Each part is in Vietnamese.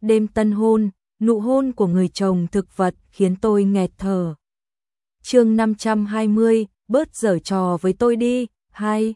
đêm tân hôn, nụ hôn của người chồng thực vật khiến tôi nghẹt thở. Chương 520, bớt giở trò với tôi đi. 2.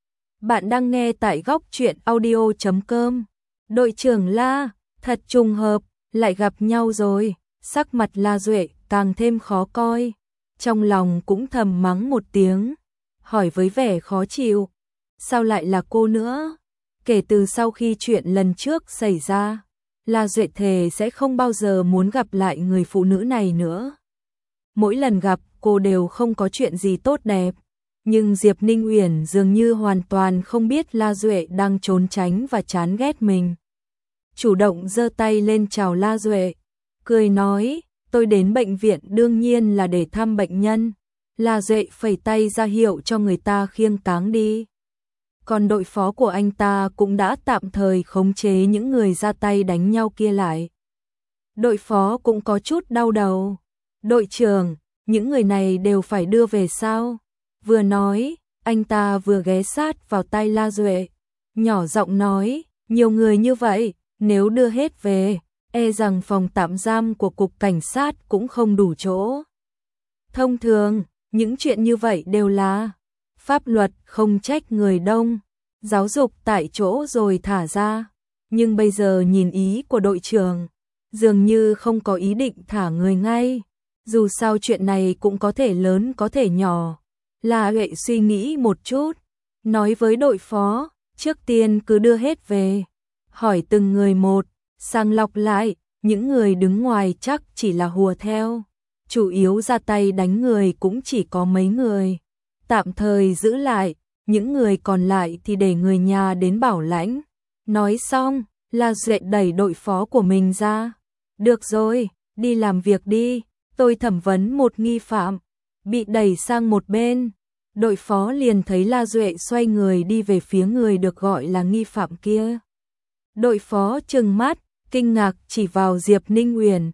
Bạn đang nghe tại góc truyện audio.com. Đội trưởng La, thật trùng hợp, lại gặp nhau rồi. Sắc mặt La Duệ càng thêm khó coi, trong lòng cũng thầm mắng một tiếng, hỏi với vẻ khó chịu, sao lại là cô nữa? Kể từ sau khi chuyện lần trước xảy ra, La Duệ thề sẽ không bao giờ muốn gặp lại người phụ nữ này nữa. Mỗi lần gặp cô đều không có chuyện gì tốt đẹp, nhưng Diệp Ninh Uyển dường như hoàn toàn không biết La Duệ đang trốn tránh và chán ghét mình. Chủ động giơ tay lên chào La Duệ, cười nói, tôi đến bệnh viện đương nhiên là để thăm bệnh nhân. La Duệ phẩy tay ra hiệu cho người ta khiêng cáng đi. Còn đội phó của anh ta cũng đã tạm thời khống chế những người ra tay đánh nhau kia lại. Đội phó cũng có chút đau đầu. Đội trưởng, những người này đều phải đưa về sao? Vừa nói, anh ta vừa ghé sát vào tai La Duệ, nhỏ giọng nói, nhiều người như vậy, nếu đưa hết về, e rằng phòng tạm giam của cục cảnh sát cũng không đủ chỗ. Thông thường, những chuyện như vậy đều là pháp luật không trách người đông, giáo dục tại chỗ rồi thả ra. Nhưng bây giờ nhìn ý của đội trưởng, dường như không có ý định thả người ngay. Dù sao chuyện này cũng có thể lớn có thể nhỏ. La Duệ suy nghĩ một chút, nói với đội phó, trước tiên cứ đưa hết về. Hỏi từng người một, sàng lọc lại, những người đứng ngoài chắc chỉ là hùa theo. Chủ yếu ra tay đánh người cũng chỉ có mấy người. Tạm thời giữ lại, những người còn lại thì để người nhà đến bảo lãnh. Nói xong, La Duệ đẩy đội phó của mình ra. Được rồi, đi làm việc đi, tôi thẩm vấn một nghi phạm. Bị đẩy sang một bên, đội phó liền thấy La Duệ xoay người đi về phía người được gọi là nghi phạm kia. Đội phó trừng mắt, kinh ngạc chỉ vào Diệp Ninh Uyển.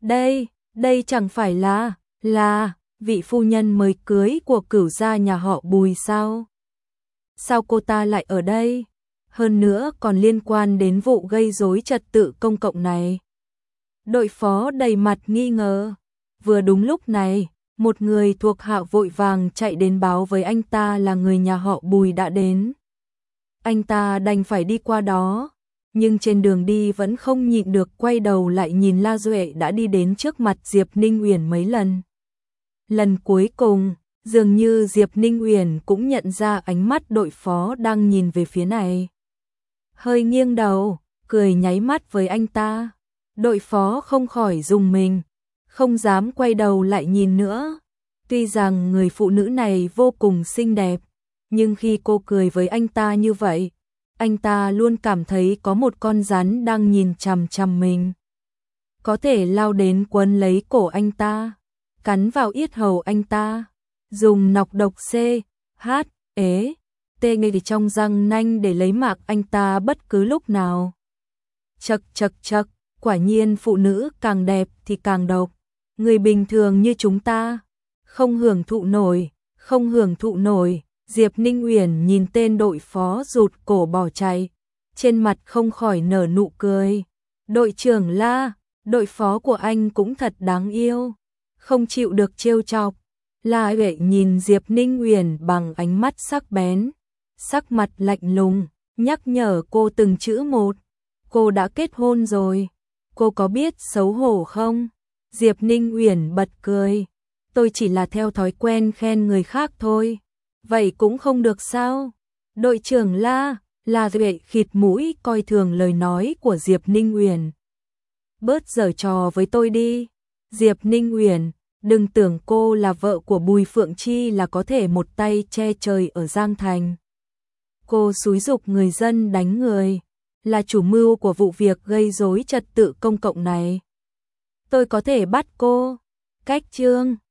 Đây chẳng phải là vị phu nhân mới cưới của cửu gia nhà họ Bùi sao? Sao cô ta lại ở đây? Hơn nữa còn liên quan đến vụ gây rối trật tự công cộng này. Đội phó đầy mặt nghi ngờ. Vừa đúng lúc này, một người thuộc hạ vội vàng chạy đến báo với anh ta là người nhà họ Bùi đã đến. Anh ta đành phải đi qua đó, nhưng trên đường đi vẫn không nhịn được quay đầu lại nhìn La Duệ đã đi đến trước mặt Diệp Ninh Uyển mấy lần. Lần cuối cùng, dường như Diệp Ninh Uyển cũng nhận ra ánh mắt đội phó đang nhìn về phía này. Hơi nghiêng đầu, cười nháy mắt với anh ta. Đội phó không khỏi rùng mình, không dám quay đầu lại nhìn nữa. Tuy rằng người phụ nữ này vô cùng xinh đẹp, nhưng khi cô cười với anh ta như vậy, anh ta luôn cảm thấy có một con rắn đang nhìn chằm chằm mình. Có thể lao đến quấn lấy cổ anh ta, cắn vào yết hầu anh ta, dùng nọc độc CHE ngay trong răng nanh để lấy mạng anh ta bất cứ lúc nào. Chậc, quả nhiên phụ nữ càng đẹp thì càng độc. Người bình thường như chúng ta không hưởng thụ nổi. Diệp Ninh Uyển nhìn tên đội phó rụt cổ bỏ chạy, trên mặt không khỏi nở nụ cười. Đội trưởng La, đội phó của anh cũng thật đáng yêu, không chịu được trêu chọc. La Duệ nhìn Diệp Ninh Uyển bằng ánh mắt sắc bén, sắc mặt lạnh lùng, nhắc nhở cô từng chữ một. Cô đã kết hôn rồi, cô có biết xấu hổ không? Diệp Ninh Uyển bật cười, tôi chỉ là theo thói quen khen người khác thôi. Vậy cũng không được sao? Đội trưởng La Duệ khịt mũi coi thường lời nói của Diệp Ninh Uyển. Bớt giở trò với tôi đi. Diệp Ninh Uyển, đừng tưởng cô là vợ của Bùi Phượng Chi là có thể một tay che trời ở Giang Thành. Cô xúi giục người dân đánh người, là chủ mưu của vụ việc gây rối trật tự công cộng này. Tôi có thể bắt cô. Cách chương